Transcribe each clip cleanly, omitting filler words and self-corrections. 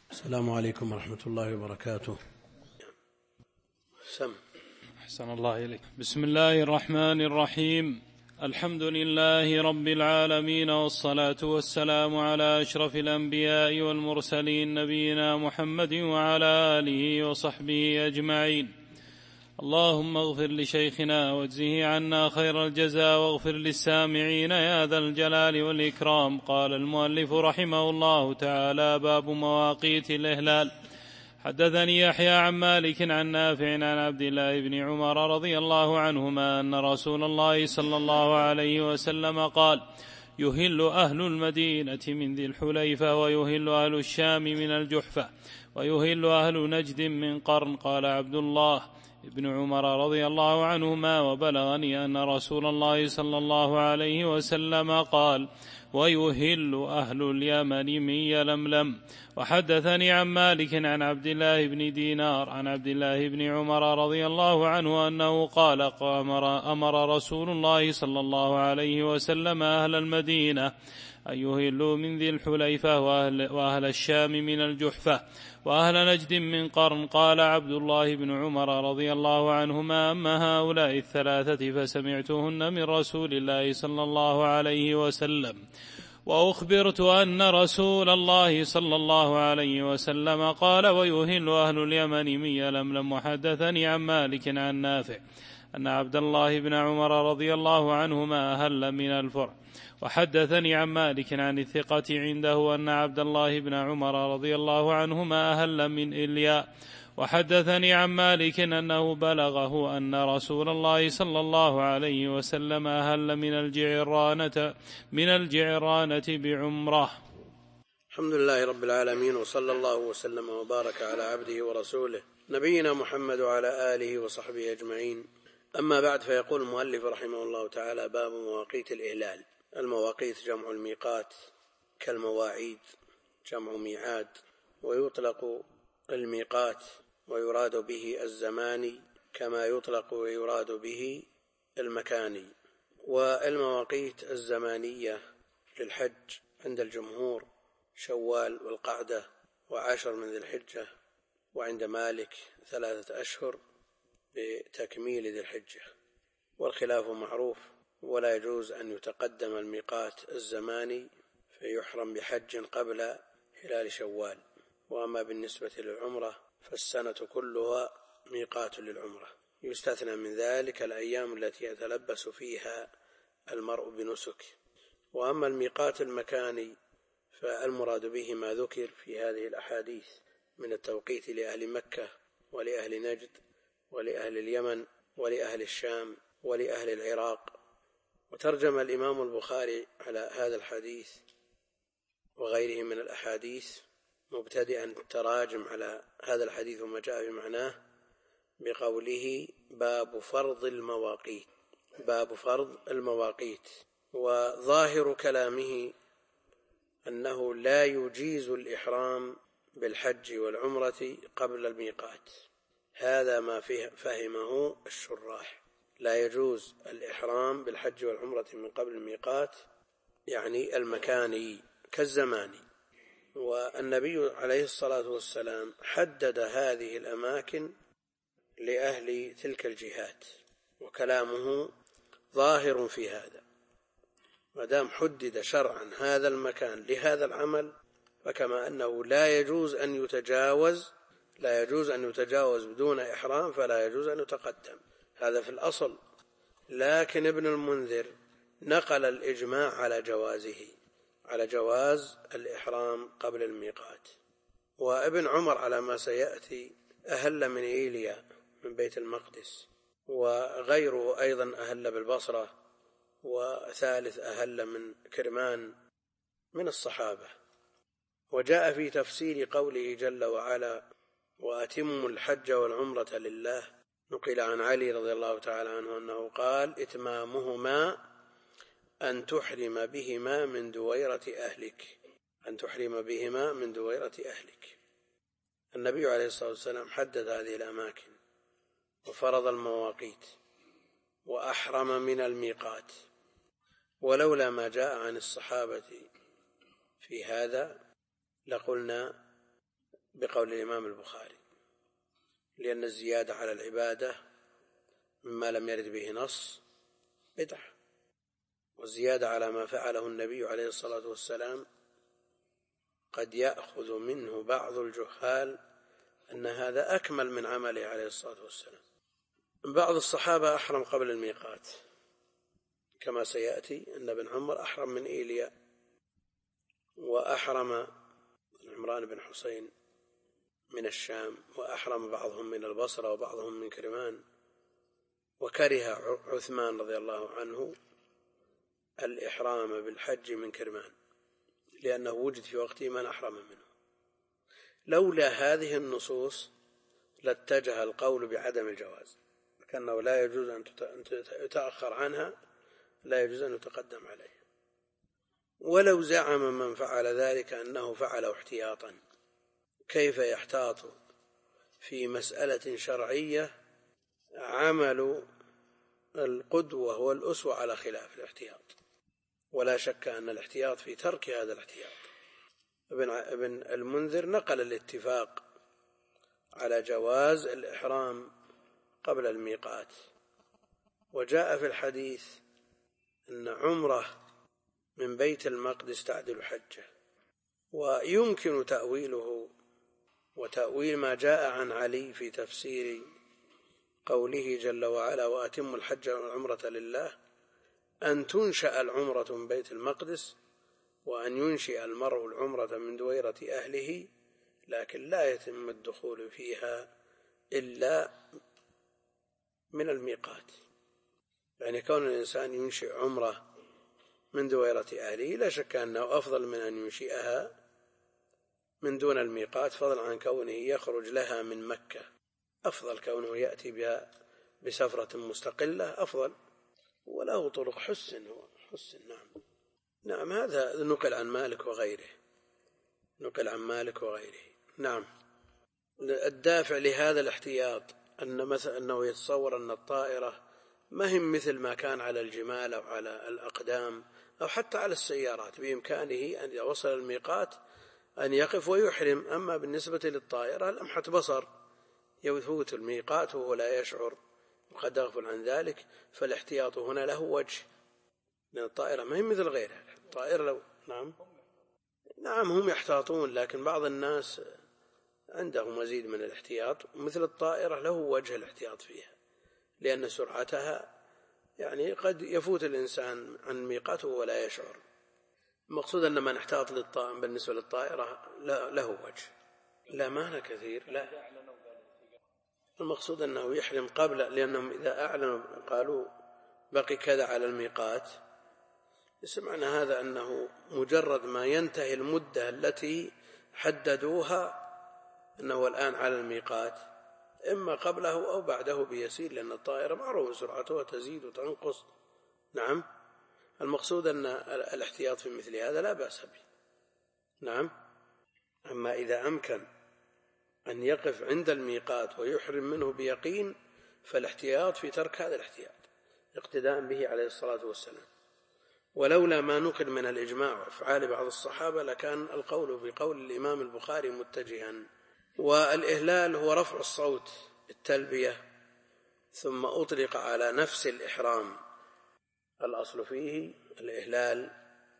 السلام عليكم ورحمة الله وبركاته. أحسن الله إليك. بسم الله الرحمن الرحيم. الحمد لله رب العالمين، والصلاة والسلام على أشرف الأنبياء والمرسلين نبينا محمد وعلى آله وصحبه أجمعين. اللهم اغفر لشيخنا واجزه عنا خير الجزاء، واغفر للسامعين يا ذا الجلال والإكرام. قال المؤلف رحمه الله تعالى: باب مواقيت الإهلال. حدثني يحيى عن مالك عن نافع عن عبد الله بن عمر رضي الله عنهما أن رسول الله صلى الله عليه وسلم قال: يهل أهل المدينة من ذي الحليفة، ويهل أهل الشام من الجحفة، ويهل أهل نجد من قرن. قال عبد الله ابن عمر رضي الله عنهما: وبلغني أن رسول الله صلى الله عليه وسلم قال: ويهل أهل اليمن من يلملم. وحدثني عن مالك عن عبد الله بن دينار عن عبد الله بن عمر رضي الله عنه أنه قال: أمر رسول الله صلى الله عليه وسلم أهل المدينة أن يهلوا من ذي الحليفة، وأهل الشام من الجحفة، وأهل نجد من قرن. قال عبد الله بن عمر رضي الله عنهما: أما هؤلاء الثلاثة فسمعتهن من رسول الله صلى الله عليه وسلم، وأخبرت أن رسول الله صلى الله عليه وسلم قال: ويهل أهل اليمن من يلملم. وحدثني عن مالك عن نافع أن عبد الله بن عمر رضي الله عنهما أهل من الفرع. وحدثني عن مالك عن الثقة عنده أن عبد الله بن عمر رضي الله عنهما أهل من إلياء. وحدثني عن مالك أنه بلغه أن رسول الله صلى الله عليه وسلم أهل من الجعرانة بعمرة. الحمد لله رب العالمين، وصلى الله وسلم وبارك على عبده ورسوله نبينا محمد وعلى آله وصحبه أجمعين. أما بعد، فيقول المؤلف رحمه الله تعالى: باب مواقيت الإهلال. المواقيت جمع الميقات، كالمواعيد جمع ميعاد، ويطلق الميقات ويراد به الزماني كما يطلق ويراد به المكاني. والمواقيت الزمانية للحج عند الجمهور شوال والقعدة وعشر من ذي الحجة، وعند مالك 3 أشهر بتكميل ذي الحجة، والخلاف معروف، ولا يجوز أن يتقدم الميقات الزماني فيحرم بحج قبل هلال شوال. وأما بالنسبة للعمرة فالسنة كلها ميقات للعمرة، يستثنى من ذلك الأيام التي يتلبس فيها المرء بنسك. وأما الميقات المكاني فالمراد به ما ذكر في هذه الأحاديث من التوقيت لأهل مكة ولأهل نجد ولأهل اليمن ولأهل الشام ولأهل العراق. وترجم الإمام البخاري على هذا الحديث وغيره من الأحاديث مبتدئا تراجم على هذا الحديث وما جاء بمعناه بقوله: باب فرض المواقيت. باب فرض المواقيت. وظاهر كلامه أنه لا يجيز الإحرام بالحج والعمرة قبل الميقات. هذا ما فهمه الشراح، لا يجوز الإحرام بالحج والعمرة من قبل الميقات، يعني المكاني كالزماني. والنبي عليه الصلاة والسلام حدد هذه الأماكن لأهل تلك الجهات، وكلامه ظاهر في هذا. ما دام حدد شرعا هذا المكان لهذا العمل، فكما أنه لا يجوز أن يتجاوز بدون إحرام، فلا يجوز أن يتقدم. هذا في الأصل. لكن ابن المنذر نقل الإجماع على جواز الإحرام قبل الميقات. وابن عمر على ما سيأتي أهل من إيليا من بيت المقدس، وغيره أيضا أهل بالبصرة، وثالث أهل من كرمان من الصحابة. وجاء في تفسير قوله جل وعلا: وأتموا الحج والعمرة لله، نقل عن علي رضي الله تعالى عنه أنه قال: إتمامهما أن تحرم بهما من دويرة أهلك. النبي عليه الصلاة والسلام حدد هذه الأماكن وفرض المواقيت وأحرم من الميقات، ولولا ما جاء عن الصحابة في هذا لقلنا بقول الإمام البخاري، لأن الزيادة على العبادة مما لم يرد به نص بدعة، والزيادة على ما فعله النبي عليه الصلاة والسلام قد يأخذ منه بعض الجهال أن هذا أكمل من عمله عليه الصلاة والسلام. بعض الصحابة أحرم قبل الميقات، كما سيأتي أن ابن عمر أحرم من إيليا، وأحرم عمران بن حسين من الشام، وأحرم بعضهم من البصرة وبعضهم من كرمان. وكره عثمان رضي الله عنه الإحرام بالحج من كرمان، لأنه وجد في وقته من أحرم منه. لولا هذه النصوص لاتجه القول بعدم الجواز، كأنه لا يجوز أن يتأخر عنها، لا يجوز أن يتقدم عليه. ولو زعم من فعل ذلك أنه فعله احتياطا، كيف يحتاط في مسألة شرعية عمل القدوة والأسوة على خلاف الاحتياط؟ ولا شك أن الاحتياط في ترك هذا الاحتياط. ابن المنذر نقل الاتفاق على جواز الإحرام قبل الميقات، وجاء في الحديث أن عمره من بيت المقدس تعدل حجة. ويمكن تأويله وتأويل ما جاء عن علي في تفسير قوله جل وعلا وأتم الحج والعمرة لله، أن تنشأ العمرة من بيت المقدس، وأن ينشئ المرء العمرة من دويرة أهله، لكن لا يتم الدخول فيها إلا من الميقات. يعني كون الإنسان ينشئ عمرة من دويرة أهله لا شك أنه أفضل من أن ينشئها من دون الميقات، فضلا عن كونه يخرج لها من مكة، أفضل كونه يأتي بها بسفرة مستقلة أفضل، وله طرق حسن. نعم هذا نقل عن مالك وغيره. نعم. الدافع لهذا الاحتياط أنه يتصور أن الطائرة ما هي مثل ما كان على الجمال أو على الأقدام أو حتى على السيارات، بإمكانه أن يوصل الميقات أن يقف ويحرم. أما بالنسبة للطائرة لمحة بصر يفوت الميقات وهو لا يشعر وقد أغفل عن ذلك، فالاحتياط هنا له وجه، لأن الطائرة ما هي مثل غيرها. الطائرة لو نعم هم يحتاطون، لكن بعض الناس عنده مزيد من الاحتياط، مثل الطائرة له وجه الاحتياط فيها، لأن سرعتها يعني قد يفوت الإنسان عن ميقاته ولا يشعر. المقصود أن من احتاط بالنسبة للطائرة له وجه، لا معنى كثير، لا المقصود أنه يحرم قبل، لأنهم إذا أعلنوا قالوا بقي كذا على الميقات، سمعنا هذا أنه مجرد ما ينتهي المدة التي حددوها أنه الآن على الميقات، إما قبله أو بعده بيسير، لأن الطائرة معروف سرعتها تزيد وتنقص. نعم. المقصود أن الاحتياط في مثل هذا لا بأس به. نعم. أما إذا أمكن أن يقف عند الميقات ويحرم منه بيقين، فالاحتياط في ترك هذا الاحتياط اقتداء به عليه الصلاة والسلام. ولولا ما نقل من الإجماع وأفعال بعض الصحابة لكان القول بقول الإمام البخاري متجها. والإهلال هو رفع الصوت بالتلبية ثم أطلق على نفس الإحرام. الأصل فيه الإهلال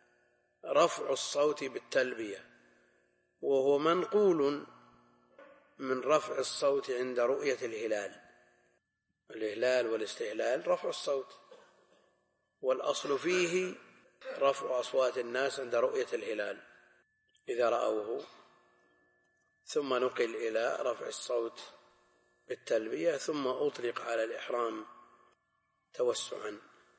رفع الصوت بالتلبية، وهو منقول من رفع الصوت عند رؤية الهلال. الإهلال والاستهلال رفع الصوت، والأصل فيه رفع أصوات الناس عند رؤية الهلال إذا رأوه، ثم نقل إلى رفع الصوت بالتلبية ثم أطلق على الإحرام توسعا.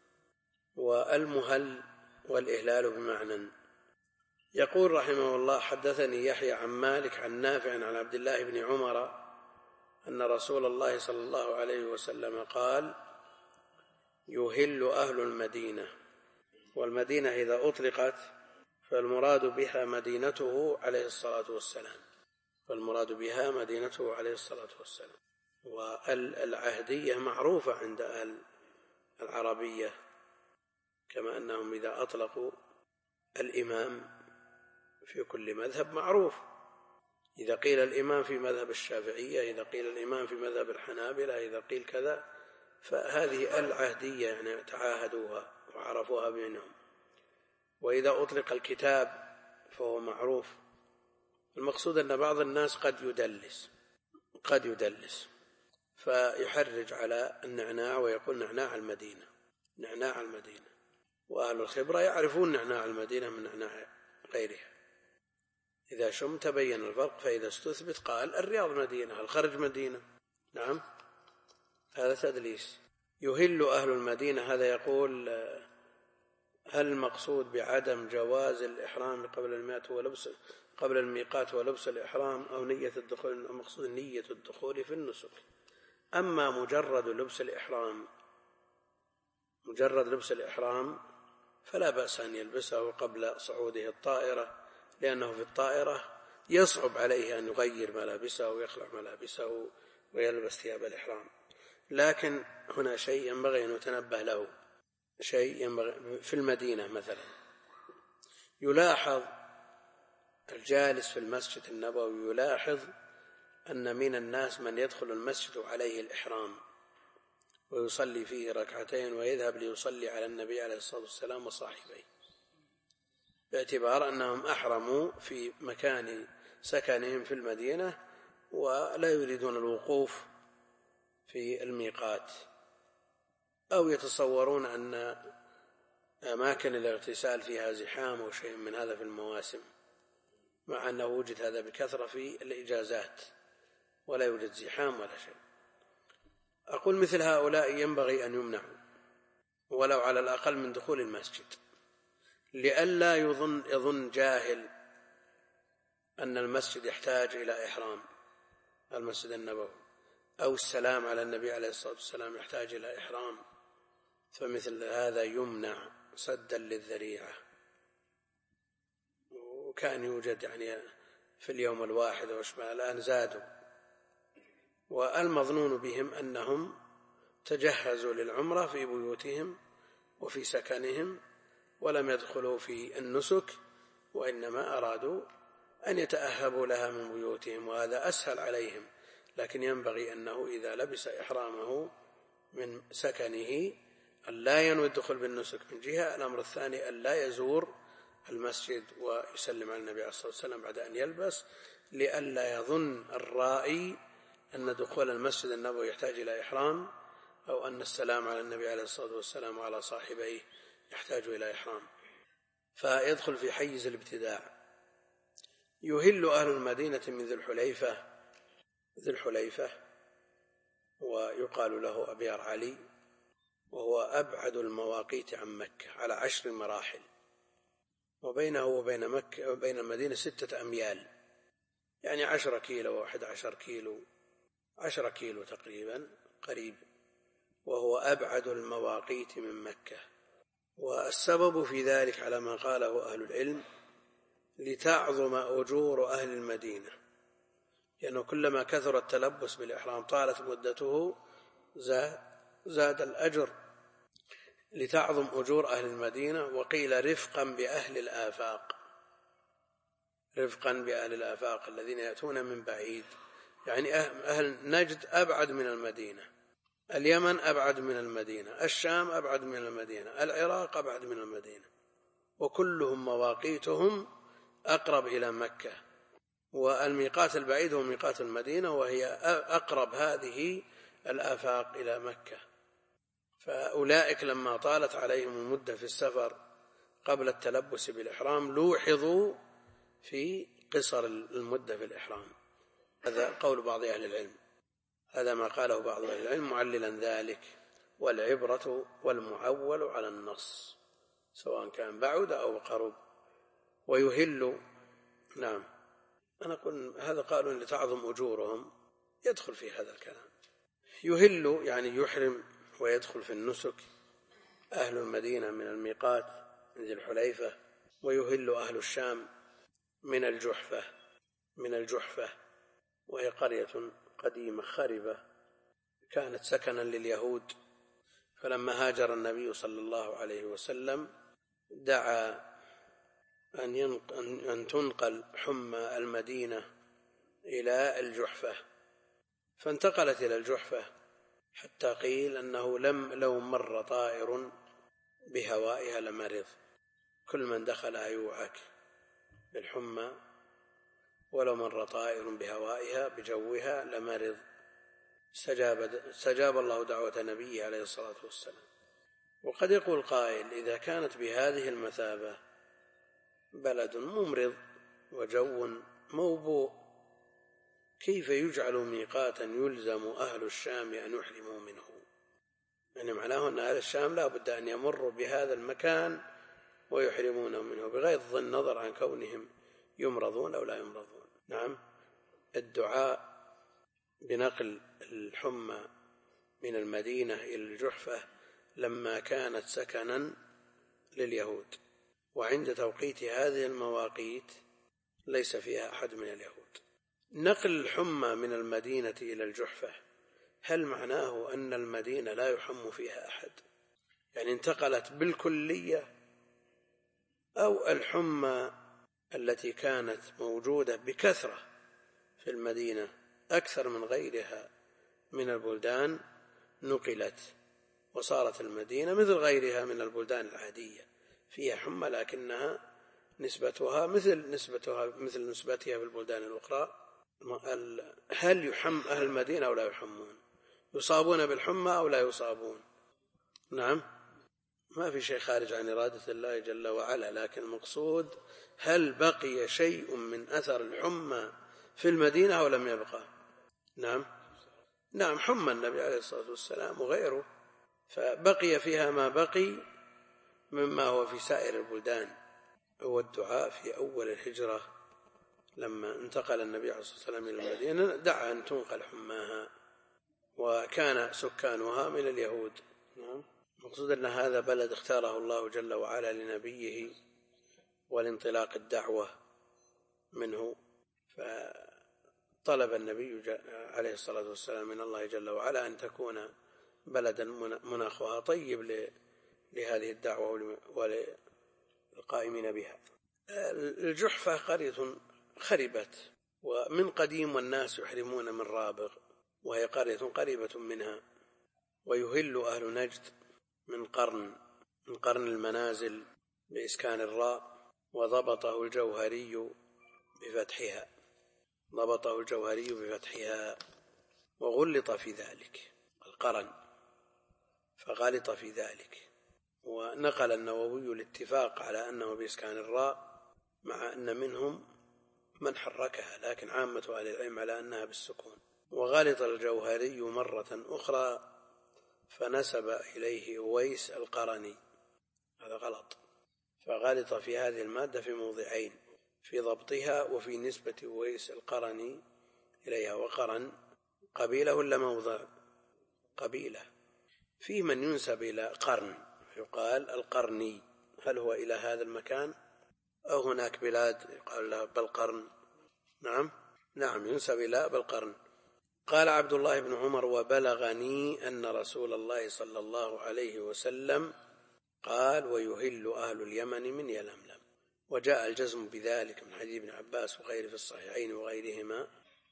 والمهل والإهلال بمعنى. يقول رحمه الله حدثني يحيى عن مالك عن نافع عن عبد الله بن عمر أن رسول الله صلى الله عليه وسلم قال يهل أهل المدينة. والمدينة إذا أطلقت فالمراد بها مدينته عليه الصلاة والسلام. والعهدية معروفة عند أهل العربية، كما أنهم إذا أطلقوا الإمام في كل مذهب معروف إذا قيل الإمام في مذهب الشافعية، إذا قيل الإمام في مذهب الحنابلة، إذا قيل كذا، فهذه العهدية يعني تعاهدوها وعرفوها بينهم. وإذا أطلق الكتاب فهو معروف. المقصود أن بعض الناس قد يدلس فيحرج على النعناع ويقول نعناع المدينة، نعناع المدينة، وأهل الخبرة يعرفون نعناع المدينة من نعناع غيرها. إذا شم تبين الفرق، فإذا استثبت قال الرياض مدينة، الخرج مدينة. نعم، هذا تدليس. يهل أهل المدينة، هذا يقول هل المقصود بعدم جواز الإحرام قبل الميقات ولبس الإحرام أو نية الدخول؟ المقصود نية الدخول في النسك. أما مجرد لبس الإحرام فلا بأس أن يلبسه قبل صعوده الطائرة، لأنه في الطائرة يصعب عليه أن يغير ملابسه ويخلع ملابسه ويلبس ثياب الإحرام. لكن هنا شيء ينبغي أن يتنبه له، شيء ينبغي في المدينة مثلا، يلاحظ الجالس في المسجد النبوي يلاحظ أن من الناس من يدخل المسجد عليه الإحرام ويصلي فيه ركعتين ويذهب ليصلي على النبي عليه الصلاة والسلام وصاحبيه، باعتبار أنهم أحرموا في مكان سكنهم في المدينة ولا يريدون الوقوف في الميقات، أو يتصورون أن أماكن الاغتسال فيها زحام أو شيء من هذا في المواسم، مع أنه وجد هذا بكثرة في الإجازات ولا يوجد زحام ولا شيء. أقول مثل هؤلاء ينبغي أن يمنعوا ولو على الأقل من دخول المسجد، لئلا يظن جاهل أن المسجد يحتاج إلى إحرام، المسجد النبوي، أو السلام على النبي عليه الصلاة والسلام يحتاج إلى إحرام، فمثل هذا يمنع سدا للذريعة. وكان يوجد يعني في اليوم الواحد واشبه، الآن زادوا، والمظنون بهم أنهم تجهزوا للعمرة في بيوتهم وفي سكنهم ولم يدخلوا في النسك، وإنما أرادوا أن يتأهبوا لها من بيوتهم، وهذا أسهل عليهم. لكن ينبغي أنه إذا لبس إحرامه من سكنه أن لا ينوي الدخول بالنسك من جهة. الأمر الثاني أن لا يزور المسجد ويسلم على النبي عليه الصلاة والسلام بعد أن يلبس، لئلا يظن الرائي أن دخول المسجد النبوي يحتاج إلى إحرام، أو أن السلام على النبي عليه الصلاة والسلام وعلى صاحبيه يحتاج إلى إحرام، فيدخل في حيز الابتداع. يهل أهل المدينة من ذي الحليفة ويقال له أبيار علي، وهو أبعد المواقيت عن مكة على 10 مراحل، وبينه وبين مكة وبين المدينة 6 أميال، يعني 10 كيلو و11 كيلو، 10 كيلو تقريبا قريب، وهو أبعد المواقيت من مكة. والسبب في ذلك على ما قاله أهل العلم لتعظم أجور أهل المدينة، لأنه كلما كثر التلبس بالإحرام طالت مدته زاد الأجر، لتعظم أجور أهل المدينة. وقيل رفقا بأهل الآفاق الذين يأتون من بعيد، يعني أهل نجد أبعد من المدينة، اليمن أبعد من المدينة، الشام أبعد من المدينة، العراق أبعد من المدينة، وكلهم مواقيتهم أقرب إلى مكة، والميقات البعيد هو ميقات المدينة، وهي أقرب هذه الآفاق إلى مكة. فأولئك لما طالت عليهم المدة في السفر قبل التلبس بالإحرام لوحظوا في قصر المدة في الإحرام. هذا قول بعض أهل العلم، هذا ما قاله بعض أهل العلم معللا ذلك. والعبرة والمعول على النص سواء كان بعد أو قرب. ويهل، نعم، أنا أقول هذا قالوا لتعظم أجورهم، يدخل في هذا الكلام. يهل يعني يحرم ويدخل في النسك أهل المدينة من الميقات من ذي الحليفة، ويهل أهل الشام من الجحفة، وهي قرية قديمة خربة كانت سكنا لليهود، فلما هاجر النبي صلى الله عليه وسلم دعا أن تنقل حمى المدينة إلى الجحفة، فانتقلت إلى الجحفة حتى قيل أنه لو مر طائر بهوائها لمرض. كل من دخلها يوعك بالحمى، ولو مر طائر بهوائها بجوها لمرض. استجاب الله دعوة نبيه عليه الصلاة والسلام. وقد يقول قائل: إذا كانت بهذه المثابة بلد ممرض وجو موبوء، كيف يجعل ميقاتا يلزم أهل الشام أن يحرموا منه؟ يعني معناه أن أهل الشام لا بد أن يمروا بهذا المكان ويحرمون منه، بغض النظر عن كونهم يمرضون أو لا يمرضون. نعم، الدعاء بنقل الحمى من المدينة إلى الجحفة لما كانت سكنا لليهود، وعند توقيت هذه المواقيت ليس فيها أحد من اليهود. نقل الحمى من المدينة إلى الجحفة هل معناه أن المدينة لا يحم فيها أحد؟ يعني انتقلت بالكلية، أو الحمى التي كانت موجودة بكثرة في المدينة أكثر من غيرها من البلدان نقلت، وصارت المدينة مثل غيرها من البلدان العادية فيها حمى، لكنها نسبتها مثل نسبتها بالبلدان الأخرى. هل يحم أهل المدينة أو لا يحمون؟ يصابون بالحمى أو لا يصابون؟ نعم، ما في شيء خارج عن إرادة الله جل وعلا، لكن المقصود هل بقي شيء من أثر الحمى في المدينة أو لم يبقى؟ نعم، حمى النبي عليه الصلاة والسلام وغيره، فبقي فيها ما بقي مما هو في سائر البلدان. هو الدعاء في أول الهجرة لما انتقل النبي عليه الصلاة والسلام إلى المدينة دعا أن تنقل حماها، وكان سكانها من اليهود. مقصود أن هذا بلد اختاره الله جل وعلا لنبيه والانطلاق الدعوة منه، فطلب النبي عليه الصلاة والسلام من الله جل وعلا أن تكون بلدا مناخها طيب لهذه الدعوة وللقائمين بها. الجحفة قرية خربت ومن قديم، والناس يحرمون من رابغ، وهي قرية قريبة منها. ويهل أهل نجد من قرن المنازل بإسكان الراء، وضبطه الجوهري بفتحها وغلط في ذلك القرن فغلط في ذلك. ونقل النووي الاتفاق على أنه بإسكان الراء، مع أن منهم من حركها، لكن عامة أهل العلم على أنها بالسكون. وغلط الجوهري مرة أخرى فنسب إليه أويس القرني، هذا غلط. فغلط في هذه المادة في موضعين: في ضبطها وفي نسبة أويس القرني إليها. وقرن قبيلة ولا موضع؟ قبيلة. في من ينسب إلى قرن يقال القرني، هل هو إلى هذا المكان أو هناك بلاد يقال لها بالقرن؟ نعم ينسب إلى بالقرن. قال عبد الله بن عمر: وبلغني أن رسول الله صلى الله عليه وسلم قال: ويهل أهل اليمن من يلملم. وجاء الجزم بذلك من حديث ابن عباس وغيره في الصحيحين وغيرهما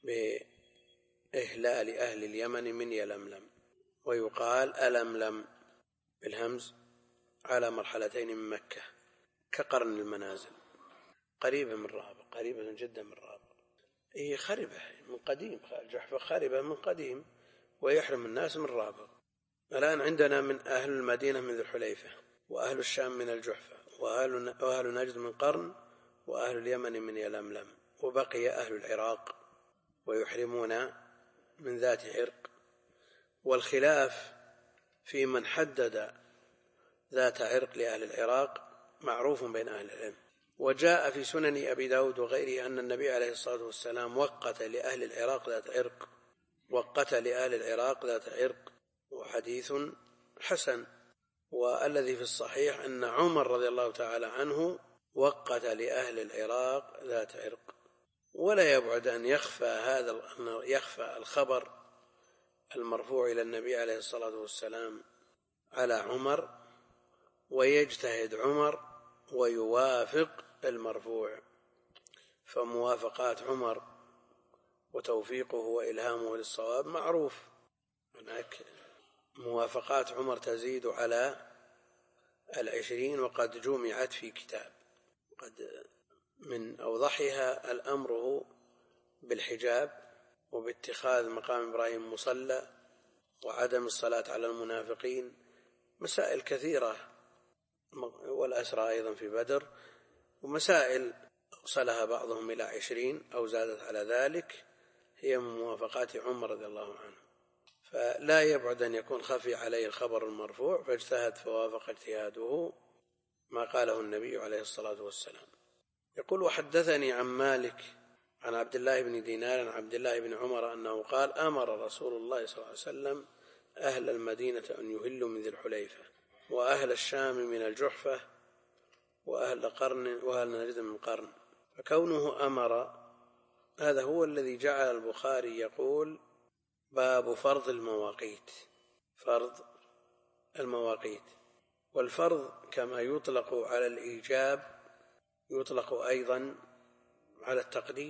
بإهلال أهل اليمن من يلملم. ويقال ألملم بالهمز على مرحلتين من مكة، كقرن المنازل، قريبة من رابغ، قريبة جدا من رابغ. هي خربة من قديم، الجحفة خربة من قديم، ويحرم الناس من رابغ. الآن عندنا من أهل المدينة من ذي الحليفة، وأهل الشام من الجحفة، وأهل نجد من قرن، وأهل اليمن من يلملم. وبقي أهل العراق ويحرمون من ذات عرق. والخلاف في من حدد ذات عرق لأهل العراق معروف بين أهل العلم. وجاء في سنن أبي داود وغيره أن النبي عليه الصلاة والسلام وقت لأهل العراق ذات عرق، وحديث حسن. والذي في الصحيح أن عمر رضي الله تعالى عنه وقت لأهل العراق ذات عرق. ولا يبعد أن يخفى الخبر المرفوع إلى النبي عليه الصلاة والسلام على عمر، ويجتهد عمر ويوافق المرفوع. فموافقات عمر وتوفيقه وإلهامه للصواب معروف. هناك موافقات عمر تزيد على 20 وقد جمعت في كتاب. قد من أوضحها الأمر بالحجاب وباتخاذ مقام إبراهيم مصلى وعدم الصلاة على المنافقين، مسائل كثيرة، والأسرى أيضا في بدر، ومسائل أوصلها بعضهم إلى 20 أو زادت على ذلك، هي من موافقات عمر رضي الله عنه. فلا يبعد أن يكون خفي عليه الخبر المرفوع فاجتهد فوافق اجتهاده ما قاله النبي عليه الصلاة والسلام. يقول: وحدثني عن مالك عن عبد الله بن دينار عن عبد الله بن عمر أنه قال: أمر رسول الله صلى الله عليه وسلم أهل المدينة أن يهلوا من ذي الحليفة، وأهل الشام من الجحفة، وأهل نجد من قرن. فكونه أمر هذا هو الذي جعل البخاري يقول: باب فرض المواقيت. فرض المواقيت. والفرض كما يطلق على الإيجاب يطلق أيضا على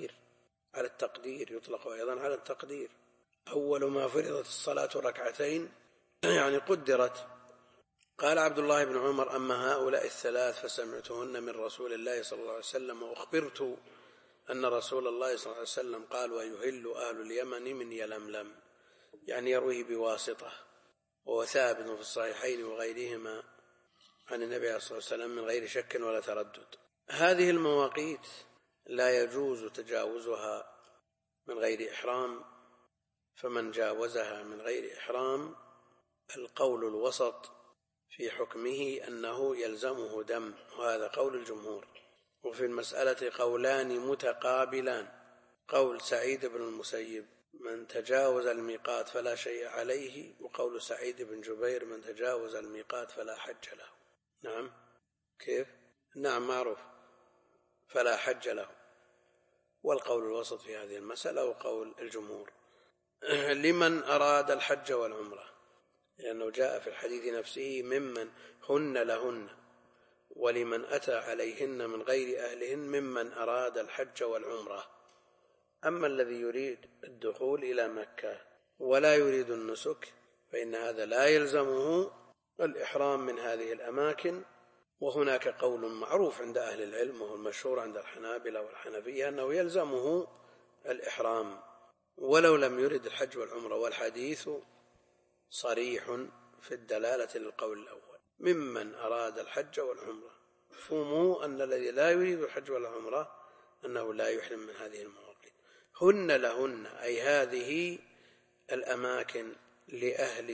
التقدير يطلق أيضا على التقدير. أول ما فرضت الصلاة ركعتين، يعني قدرت. قال عبد الله بن عمر: أما هؤلاء الثلاث فسمعتهن من رسول الله صلى الله عليه وسلم، وأخبرت أن رسول الله صلى الله عليه وسلم قال: ويهل أهل اليمن من يلملم، يعني يرويه بواسطة، وهو ثابت في الصحيحين وغيرهما عن النبي صلى الله عليه وسلم من غير شك ولا تردد. هذه المواقيت لا يجوز تجاوزها من غير إحرام، فمن جاوزها من غير إحرام القول الوسط في حكمه أنه يلزمه دم، وهذا قول الجمهور. وفي المسألة قولان متقابلان: قول سعيد بن المسيب: من تجاوز الميقات فلا شيء عليه، وقول سعيد بن جبير: من تجاوز الميقات فلا حج له. نعم، كيف؟ نعم، معروف، فلا حج له. والقول الوسط في هذه المسألة وقول الجمهور. لمن أراد الحج والعمرة، لأنه جاء في الحديث نفسه: ممن هن لهن، ولمن أتى عليهن من غير أهلهن ممن أراد الحج والعمرة. أما الذي يريد الدخول إلى مكة ولا يريد النسك فإن هذا لا يلزمه الإحرام من هذه الأماكن. وهناك قول معروف عند أهل العلم وهو المشهور عند الحنابلة والحنفية أنه يلزمه الإحرام ولو لم يرد الحج والعمرة، والحديث صريح في الدلالة للقول الأول: ممن أراد الحج والعمرة. مفهومه أن الذي لا يريد الحج والعمرة أنه لا يحرم من هذه المواقيت. هن لهن، أي هذه الأماكن لأهل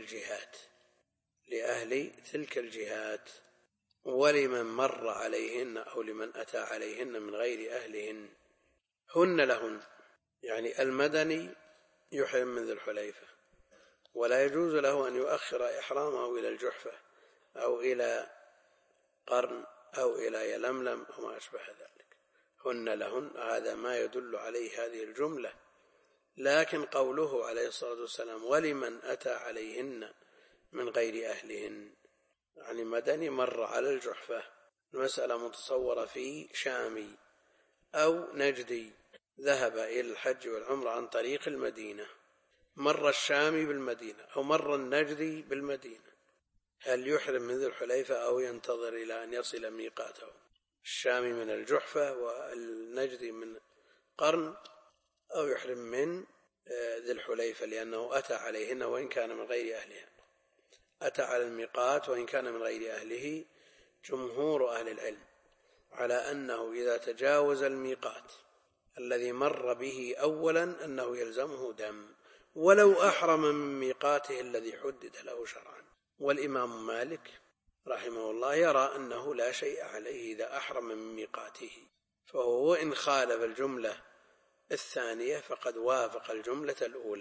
تلك الجهات، ولمن مر عليهن أو لمن أتى عليهن من غير أهلهن. هن لهن يعني المدني يحرم من ذي الحليفة، ولا يجوز له أن يؤخر إحرامه إلى الجحفة أو إلى قرن أو إلى يلملم أو ما أشبه ذلك. هن لهن، هذا ما يدل عليه هذه الجملة. لكن قوله عليه الصلاة والسلام: ولمن أتى عليهن من غير أهلهن، يعني مدني مر على الجحفة. المسألة متصورة في شامي أو نجدي ذهب إلى الحج والعمرة عن طريق المدينة، مر الشامي بالمدينة أو مر النجدي بالمدينة، هل يحرم من ذي الحليفة أو ينتظر إلى أن يصل ميقاته؟ الشامي من الجحفة والنجدي من قرن، أو يحرم من ذي الحليفة لأنه أتى عليهن وإن كان من غير أهلها، أتى على الميقات وإن كان من غير أهله. جمهور أهل العلم على أنه إذا تجاوز الميقات الذي مر به أولا أنه يلزمه دم ولو أحرم من ميقاته الذي حدد له شرعا. والإمام مالك رحمه الله يرى أنه لا شيء عليه إذا أحرم من ميقاته، فهو إن خالف الجملة الثانية فقد وافق الجملة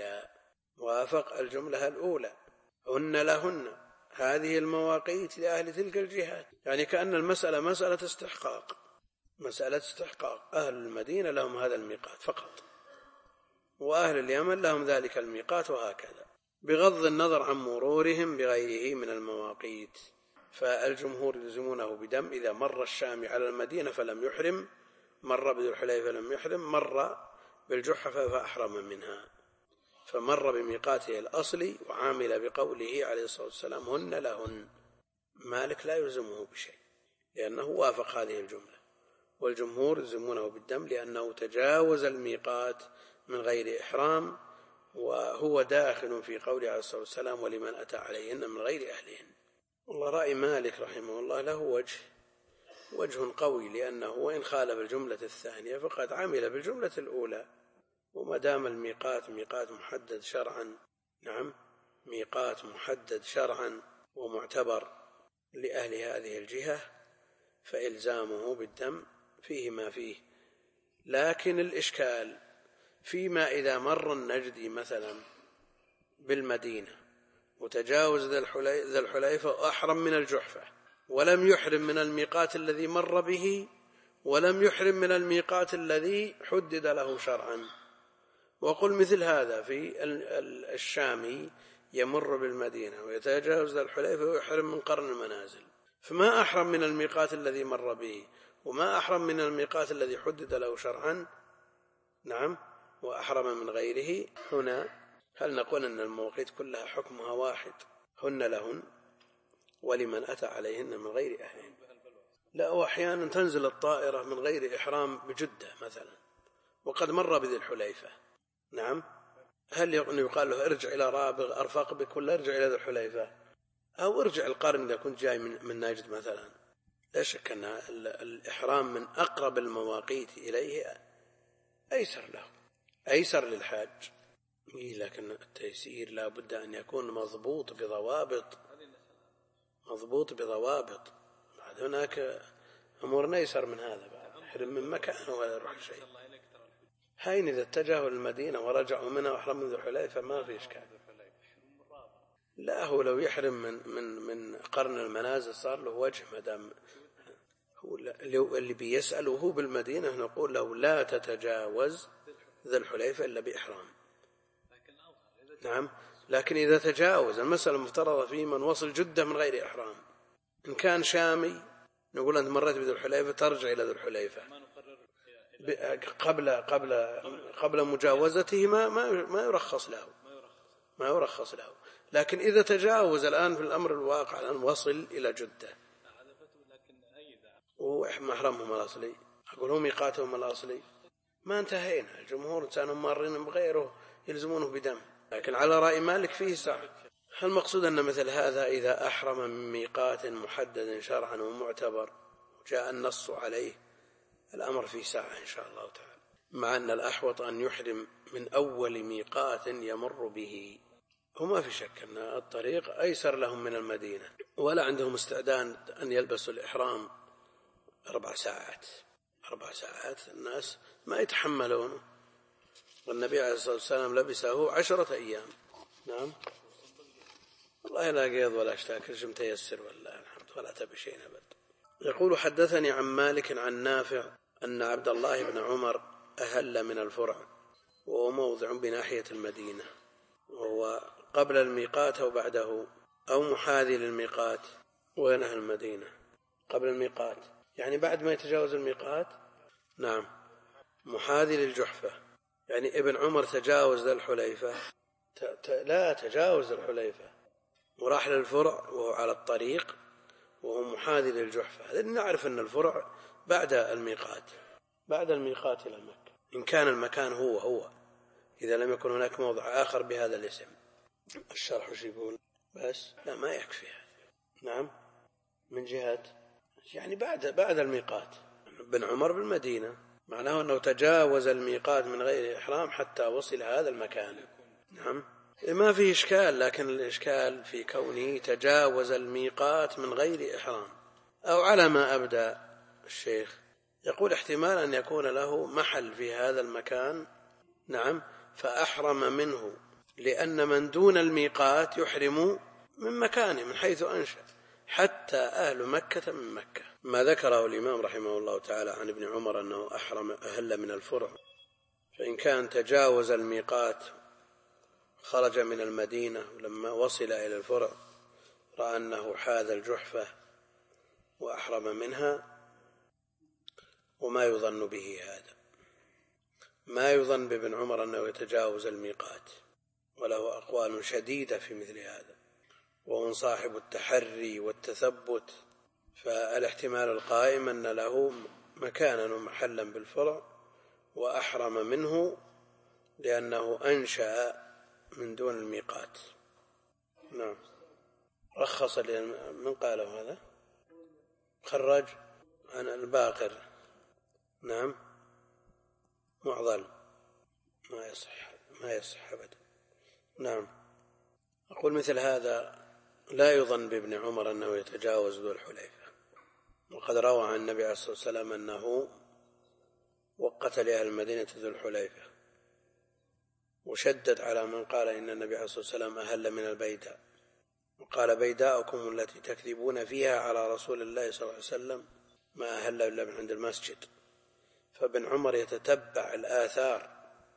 الأولى. هن لهن، هذه المواقيت لأهل تلك الجهات، يعني كأن المسألة مسألة استحقاق. أهل المدينة لهم هذا الميقات فقط، وأهل اليمن لهم ذلك الميقات، وهكذا بغض النظر عن مرورهم بغيره من المواقيت. فالجمهور يلزمونه بدم إذا مر الشام على المدينة فلم يحرم، مر بذي الحليفة فلم يحرم، مر بالجحفة فأحرم منها، فمر بميقاته الأصلي وعامل بقوله عليه الصلاة والسلام هن لهن. مالك لا يلزمه بشيء لأنه وافق هذه الجملة، والجمهور يلزمونه بالدم لأنه تجاوز الميقات من غير إحرام، وهو داخل في قوله عليه الصلاة والسلام ولمن أتى عليهن من غير أهلهن. والله رأي مالك رحمه الله له وجه قوي، لأنه وإن خالف الجملة الثانية فقد عمل بالجملة الأولى، وما دام الميقات ميقات محدد شرعا، نعم ميقات محدد شرعا ومعتبر لأهل هذه الجهة، فإلزامه بالدم فيه ما فيه. لكن الإشكال فيما إذا مر النجدي مثلا بالمدينة وتجاوز ذا الحليفة وأحرم من الجحفة ولم يحرم من الميقات الذي مر به، ولم يحرم من الميقات الذي حدد له شرعا. وقل مثل هذا في الشامي يمر بالمدينة ويتجاوز ذا الحليفة ويحرم من قرن المنازل، فما أحرم من الميقات الذي مر به وما أحرم من الميقات الذي حدد له شرعا، نعم، وأحرم من غيره. هنا هل نقول أن المواقيت كلها حكمها واحد، هن لهن ولمن أتى عليهن من غير أهلهن؟ لا، وأحيانا تنزل الطائرة من غير إحرام بجدة مثلا وقد مر بذي الحليفة، نعم، هل يقال له ارجع إلى رابغ أرفق بك ولا ارجع إلى ذي الحليفة، أو ارجع القرن إذا كنت جاي من ناجد مثلا؟ لا شك أن الإحرام من أقرب المواقيت إليه أيسر له، أيسر للحاج، لكن التيسير لا بد أن يكون مضبوط بضوابط. بعد هناك أمور أيسر من هذا، بعد يحرم من مكانه ولا يروح شيء. هين إذا اتجهوا المدينة ورجعوا منها وأحرم من ذي الحليفة ما في إشكال. لا، هو لو يحرم من قرن المنازل صار له وجه، مدام هو اللي بيسأله هو بالمدينة نقول له لا تتجاوز ذا الحليفة إلا بإحرام، نعم. لكن إذا تجاوز المسألة المفترضة في من وصل جدة من غير إحرام، إن كان شامي نقول أنت مريت بذي الحليفة ترجع إلى ذي الحليفة قبل مجاوزته، ما يرخص له. لكن إذا تجاوز الآن في الأمر الواقع الآن وصل إلى جدة ومحرمهم الأصلي، أقول هم ميقاتهم الأصلي، ما انتهينا. الجمهور كانوا مارين بغيره يلزمونه بدم، لكن على رأي مالك فيه سعة. المقصود أن مثل هذا إذا أحرم من ميقات محدد شرعا ومعتبر جاء النص عليه الأمر فيه سعة إن شاء الله تعالى، مع أن الأحوط أن يحرم من أول ميقات يمر به. وما في شك أن الطريق أيسر لهم من المدينة، ولا عندهم استعداد أن يلبسوا الإحرام 4 ساعات. الناس ما يتحملونه، والنبي عليه الصلاة والسلام لبسه 10 أيام، نعم. والله لا قيض ولا اشتاك، رجم تيسر والله الحمد، ولا تبي شيء أبد. يقول حدثني عن مالك عن نافع أن عبد الله بن عمر أهل من الفرع، وهو موضع بناحية المدينة، وهو قبل الميقات أو بعده أو محاذي للميقات. وينهى المدينة قبل الميقات يعني بعد ما يتجاوز الميقات، نعم، محاذي للجحفة. يعني ابن عمر تجاوز ذا الحليفة، لا تجاوز الحليفة وراح للفرع وهو على الطريق وهو محاذي للجحفة. هذا نعرف أن الفرع بعد الميقات إلى مكة، إن كان المكان هو، إذا لم يكن هناك موضع آخر بهذا الاسم. الشرح وش يقول؟ بس لا، ما يكفي هذا، نعم، من جهة يعني بعد الميقات. ابن عمر بالمدينة معناه أنه تجاوز الميقات من غير إحرام حتى وصل هذا المكان، نعم، ما فيه إشكال. لكن الإشكال في كونه تجاوز الميقات من غير إحرام، أو على ما أبدأ الشيخ يقول احتمال أن يكون له محل في هذا المكان، نعم، فأحرم منه، لأن من دون الميقات يحرم من مكانه من حيث أنشأ، حتى أهل مكة من مكة. ما ذكره الإمام رحمه الله تعالى عن ابن عمر أنه أهل من الفرع، فإن كان تجاوز الميقات خرج من المدينة ولما وصل إلى الفرع رأى أنه حاذ الجحفة وأحرم منها، وما يظن به هذا، ما يظن بابن عمر أنه يتجاوز الميقات، وله أقوال شديدة في مثل هذا، وهو صاحب التحري والتثبت. فالاحتمال القائم أن له مكانا ومحلا بالفرع وأحرم منه لأنه أنشأ من دون الميقات. نعم. رخص من قاله هذا؟ خرج عن الباقر. نعم. معضل، ما يصح أبدا. نعم. أقول مثل هذا لا يظن بابن عمر أنه يتجاوز ذو الحليفة، وقد روى عن النبي عليه الصلاة والسلام أنه وقت لأهل المدينة ذو الحليفة، وشدد على من قال إن النبي عليه الصلاة والسلام أهل من البيداء، وقال بيداءكم التي تكذبون فيها على رسول الله صلى الله عليه وسلم ما أهل إلا من عند المسجد. فابن عمر يتتبع الآثار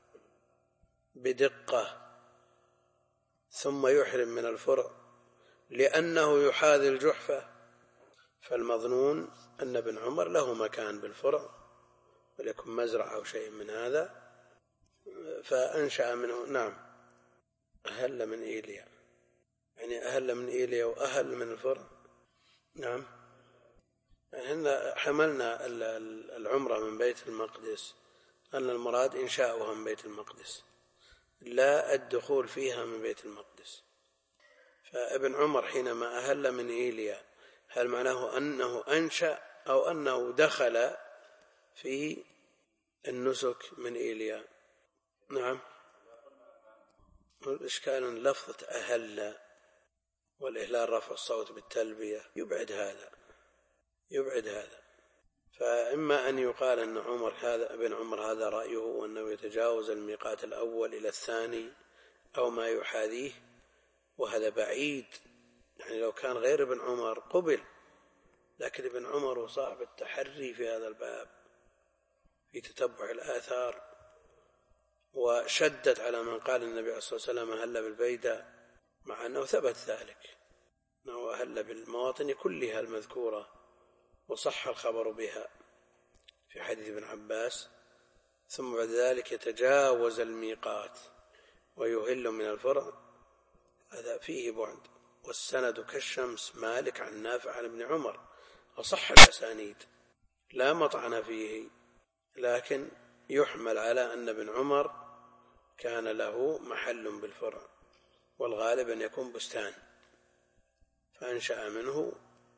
بدقة ثم يحرم من الفرع لأنه يحاذي الجحفة، فالمظنون أن ابن عمر له مكان بالفرع وليكن مزرعة أو شيء من هذا، فأنشأ منه. نعم. أهل من إيليا، يعني أهل من إيليا وأهل من الفرع. نعم. إحنا حملنا العمرة من بيت المقدس أن المراد إنشاؤها من بيت المقدس لا الدخول فيها من بيت المقدس. فابن عمر حينما أهل من إيليا هل معناه أنه أنشأ أو أنه دخل في النسك من إيليا؟ نعم. الإشكال لفظة أهل والإهلال رفع الصوت بالتلبية يبعد هذا. فإما أن يقال أن ابن عمر هذا رأيه أنه يتجاوز الميقات الأول إلى الثاني أو ما يحاذيه، وهذا بعيد. يعني لو كان غير ابن عمر قبل، لكن ابن عمر وصاحب التحري في هذا الباب في تتبع الآثار، وشدد على من قال النبي عليه الصلاة والسلام أهل بالبيداء، مع أنه ثبت ذلك أنه أهل بالمواطن كلها المذكورة وصح الخبر بها في حديث ابن عباس، ثم بعد ذلك يتجاوز الميقات ويهل من الفرع، هذا فيه بعد. والسند كالشمس مالك عن نافع عن ابن عمر، أصح الأسانيد لا مطعن فيه، لكن يحمل على أن ابن عمر كان له محل بالفرع، والغالب أن يكون بستان فأنشأ منه.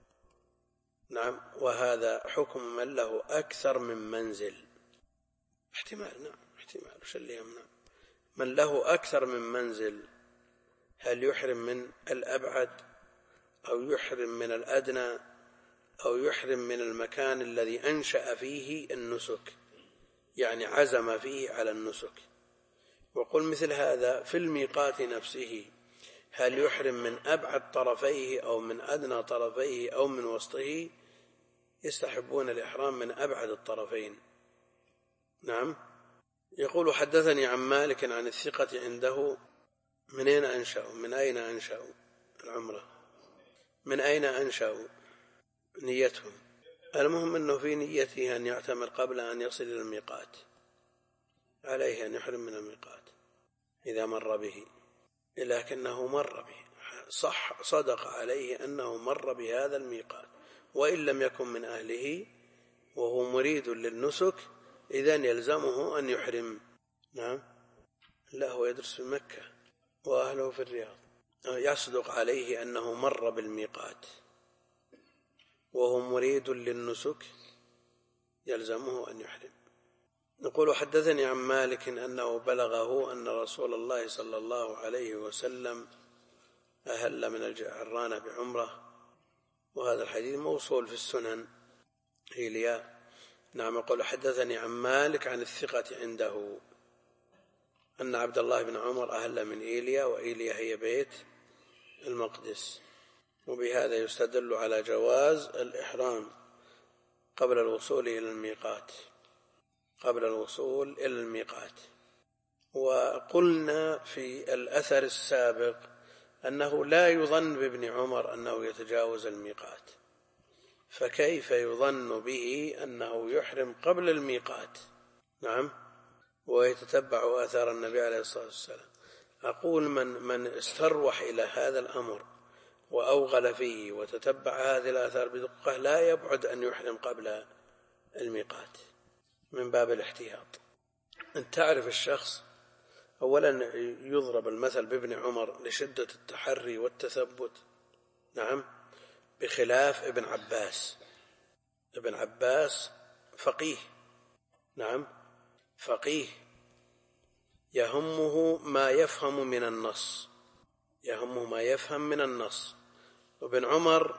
نعم. وهذا حكم من له أكثر من منزل. احتمال. نعم احتمال. وش اللي يمنع؟ من له أكثر من منزل هل يحرم من الأبعد أو يحرم من الأدنى أو يحرم من المكان الذي أنشأ فيه النسك، يعني عزم فيه على النسك؟ وقل مثل هذا في الميقات نفسه هل يحرم من أبعد طرفيه أو من أدنى طرفيه أو من وسطه؟ يستحبون الإحرام من أبعد الطرفين. نعم. يقول حدثني عن مالك عن الثقة عنده. من أين أنشأوا العمرة؟ من أين أنشأوا نيتهم؟ المهم أنه في نيته أن يعتمر قبل أن يصل إلى الميقات، عليه أن يحرم من الميقات إذا مر به، لكنه مر به، صدق عليه أنه مر بهذا الميقات، وإن لم يكن من أهله وهو مريد للنسك إذن يلزمه أن يحرم. نعم. لا، هو يدرس في مكة وأهله في الرياض، يصدق عليه أنه مر بالميقات وهو مريد للنسك يلزمه أن يحرم. نقول حدثني عن مالك أنه بلغه أن رسول الله صلى الله عليه وسلم أهل من الجعرانة بعمرة، وهذا الحديث موصول في السنن إيليا. نعم. يقول حدثني عن مالك عن الثقة عنده أن عبد الله بن عمر أهل من إيليا، وإيليا هي بيت المقدس. وبهذا يستدل على جواز الإحرام قبل الوصول إلى الميقات. وقلنا في الأثر السابق أنه لا يظن بابن عمر أنه يتجاوز الميقات، فكيف يظن به أنه يحرم قبل الميقات؟ نعم. ويتتبع آثار النبي عليه الصلاة والسلام. أقول من استروح إلى هذا الأمر وأوغل فيه وتتبع هذه الآثار بدقة لا يبعد أن يحرم قبل الميقات من باب الاحتياط. أن تعرف الشخص أولا يضرب المثل بابن عمر لشدة التحري والتثبت، نعم، بخلاف ابن عباس. ابن عباس فقيه، نعم، فقيه يهمه ما يفهم من النص، يهمه ما يفهم من النص. وابن عمر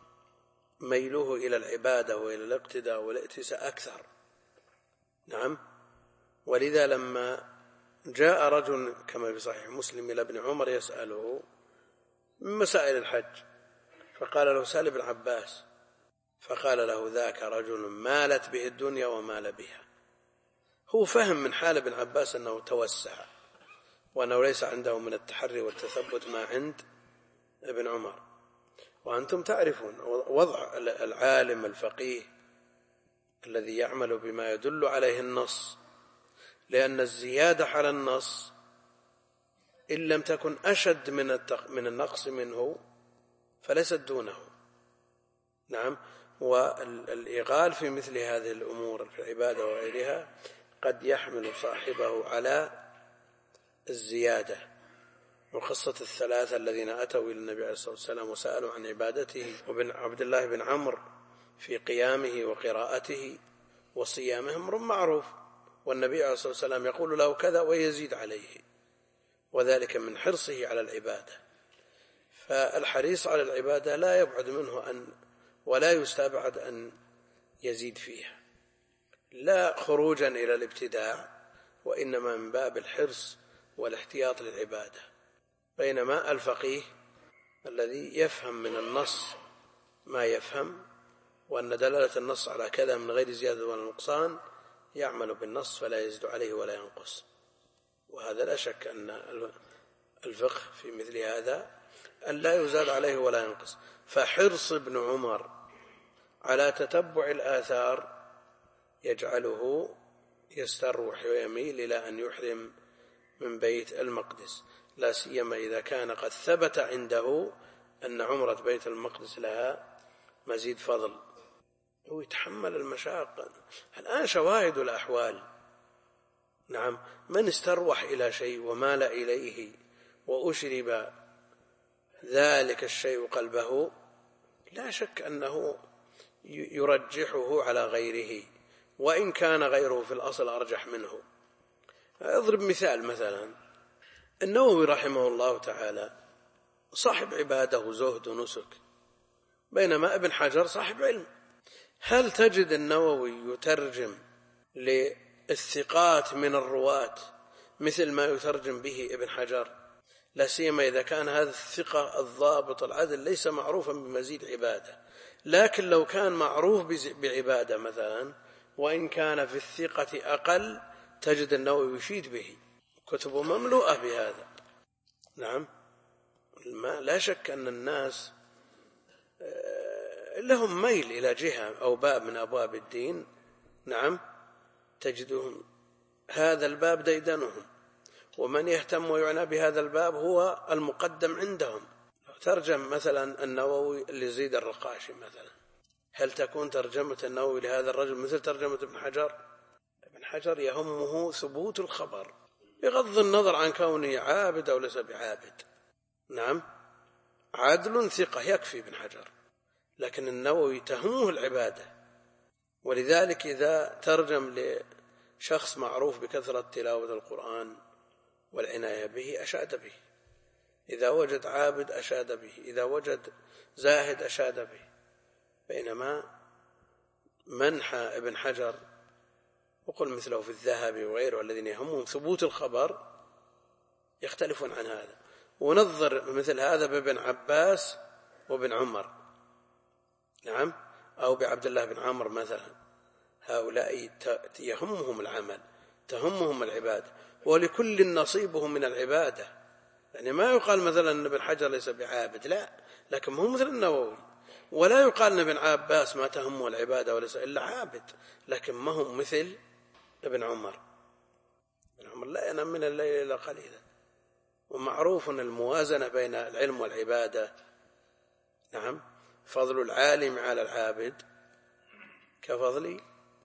ميله إلى العبادة وإلى الاقتداء والائتساء أكثر، نعم. ولذا لما جاء رجل كما في صحيح مسلم إلى ابن عمر يسأله من مسائل الحج، فقال له سأل ابن عباس، فقال له ذاك رجل مالت به الدنيا ومال بها. هو فهم من حال ابن عباس أنه توسع وأنه ليس عنده من التحري والتثبت ما عند ابن عمر. وأنتم تعرفون وضع العالم الفقيه الذي يعمل بما يدل عليه النص، لأن الزيادة على النص إن لم تكن أشد من النقص منه فليست دونه، نعم. والإغال في مثل هذه الأمور في العبادة وغيرها قد يحمل صاحبه على الزيادة. وقصة الثلاثة الذين أتوا إلى النبي عليه الصلاة والسلام وسألوا عن عبادته وابن عبد الله بن عمرو في قيامه وقراءته وصيامه أمر معروف، والنبي عليه الصلاة والسلام يقول له كذا ويزيد عليه، وذلك من حرصه على العبادة. فالحريص على العبادة لا يبعد منه ولا يستبعد أن يزيد فيها، لا خروجا إلى الابتداع، وإنما من باب الحرص والاحتياط للعبادة. بينما الفقيه الذي يفهم من النص ما يفهم، وأن دلالة النص على كذا من غير زيادة ولا نقصان، يعمل بالنص فلا يزيد عليه ولا ينقص. وهذا لا شك أن الفقه في مثل هذا أن لا يزاد عليه ولا ينقص. فحرص ابن عمر على تتبع الآثار يجعله يستروح ويميل إلى أن يحرم من بيت المقدس، لا سيما إذا كان قد ثبت عنده أن عمرة بيت المقدس لها مزيد فضل، هو يتحمل المشاق. الآن شواهد الأحوال، نعم، من استروح إلى شيء ومال إليه وأشرب ذلك الشيء قلبه لا شك أنه يرجحه على غيره، وإن كان غيره في الأصل أرجح منه. أضرب مثلا النووي رحمه الله تعالى صاحب عبادة وزهد ونسك، بينما ابن حجر صاحب علم. هل تجد النووي يترجم للثقات من الرواة مثل ما يترجم به ابن حجر؟ لا سيما إذا كان هذا الثقة الضابط العدل ليس معروفا بمزيد عبادة. لكن لو كان معروف بعبادة مثلا وإن كان في الثقة أقل، تجد النووي يشيد به، كتبه مملوءة بهذا، نعم. لا شك أن الناس لهم ميل إلى جهة أو باب من أبواب الدين، نعم، تجدهم هذا الباب ديدنهم، ومن يهتم ويعنى بهذا الباب هو المقدم عندهم. ترجم مثلا النووي لزيد الرقاشي مثلا، هل تكون ترجمة النووي لهذا الرجل مثل ترجمة ابن حجر؟ ابن حجر يهمه ثبوت الخبر بغض النظر عن كونه عابد أو ليس بعابد، نعم، عدل ثقة يكفي ابن حجر، لكن النووي تهمه العبادة. ولذلك إذا ترجم لشخص معروف بكثرة تلاوة القرآن والعناية به أشاد به، إذا وجد عابد أشاد به، إذا وجد زاهد أشاد به. بينما منحى ابن حجر وقل مثله في الذهبي وغيره الذين يهمهم ثبوت الخبر يختلفون عن هذا. ونظر مثل هذا بابن عباس وابن عمر، نعم، أو بعبد الله بن عمرو مثلا، هؤلاء يهمهم العمل، تهمهم العبادة، ولكل نصيبه من العبادة. يعني ما يقال مثلا أن ابن حجر ليس بعابد، لا، لكن هو مثل النووي. ولا يقال أن ابن عباس ما تهمه العبادة وليس إلا عابد، لكن ما هم مثل ابن عمر. ابن عمر لا ينام من الليل إلا قليلا. ومعروف أن الموازنة بين العلم والعبادة، نعم، فضل العالم على العابد كفضل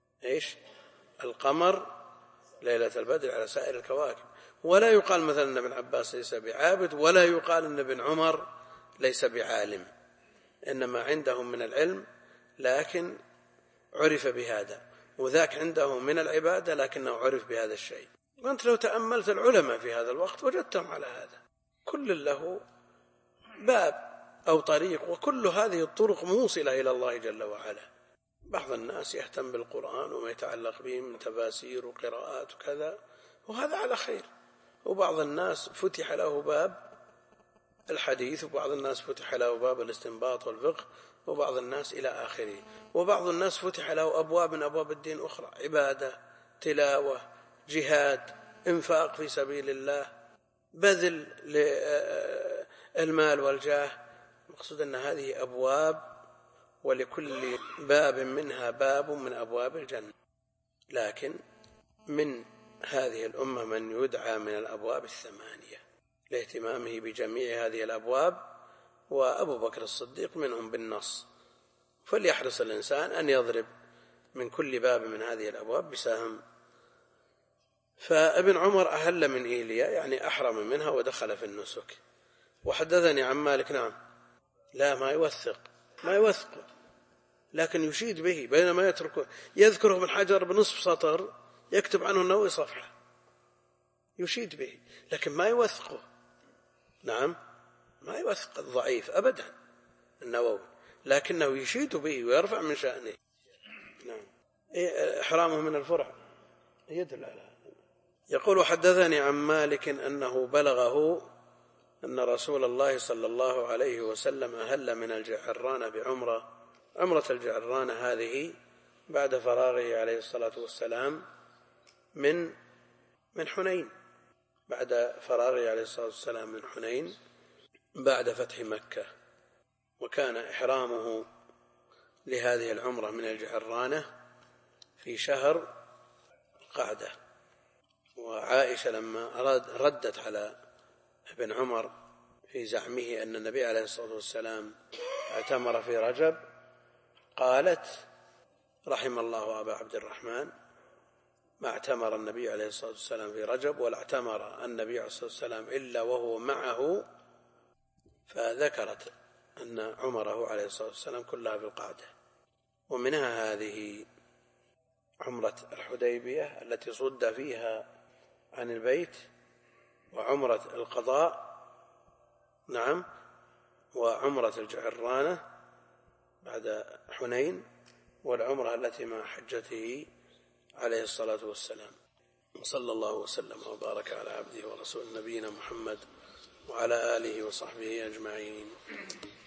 القمر ليلة البدر على سائر الكواكب. ولا يقال مثلا أن ابن عباس ليس بعابد، ولا يقال أن ابن عمر ليس بعالم، إنما عندهم من العلم لكن عرف بهذا، وذاك عنده من العبادة لكنه عرف بهذا الشيء. وأنت لو تأملت العلماء في هذا الوقت وجدتهم على هذا، كل له باب أو طريق، وكل هذه الطرق موصلة إلى الله جل وعلا. بعض الناس يهتم بالقرآن وما يتعلق به من تفاسير وقراءات وكذا، وهذا على خير. وبعض الناس فتح له باب الحديث، وبعض الناس فتح له باب الاستنباط والفقه، وبعض الناس إلى آخره. وبعض الناس فتح له أبواب من أبواب الدين أخرى، عبادة، تلاوة، جهاد، إنفاق في سبيل الله، بذل للمال والجاه. المقصود أن هذه أبواب، ولكل باب منها باب من أبواب الجنة. لكن من هذه الأمة من يدعى من الأبواب الثمانية لاهتمامه بجميع هذه الأبواب، وأبو بكر الصديق منهم بالنص. فليحرص الإنسان أن يضرب من كل باب من هذه الأبواب بسهم. فابن عمر أهل من إيليا، يعني أحرم منها ودخل في النسك. وحدثني عن مالك، نعم، لا ما يوثق لكن يشيد به، بينما يذكره ابن حجر بنصف سطر يكتب عنه النووي صفحة، يشيد به لكن ما يوثقه. نعم، ما يوثق الضعيف أبدا النووي، لكنه يشيد به ويرفع من شأنه. نعم، إحرامه من الفرع يدل على هذا. يقول: حدثني عن مالك أنه بلغه أن رسول الله صلى الله عليه وسلم أهل من الجعرانة بعمرة. عمرة الجعرانة هذه بعد فراغه عليه الصلاة والسلام من حنين، بعد فراغه عليه الصلاة والسلام من حنين بعد فتح مكة. وكان إحرامه لهذه العمرة من الجعرانة في شهر قعدة. وعائشة لما ردت على ابن عمر في زعمه أن النبي عليه الصلاة والسلام اعتمر في رجب، قالت: رحم الله أبا عبد الرحمن، ما اعتمر النبي عليه الصلاة والسلام في رجب، ولا اعتمر النبي عليه الصلاة والسلام إلا وهو معه. فذكرت أن عمره عليه الصلاة والسلام كلها في القعدة. ومنها هذه عمرة الحديبية التي صد فيها عن البيت، وعمرة القضاء، نعم، وعمرة الجعرانة بعد حنين، والعمرة التي مع حجته عليه الصلاة والسلام. وصلى الله وسلم وبارك على عبده ورسول نبينا محمد وعلى آله وصحبه أجمعين.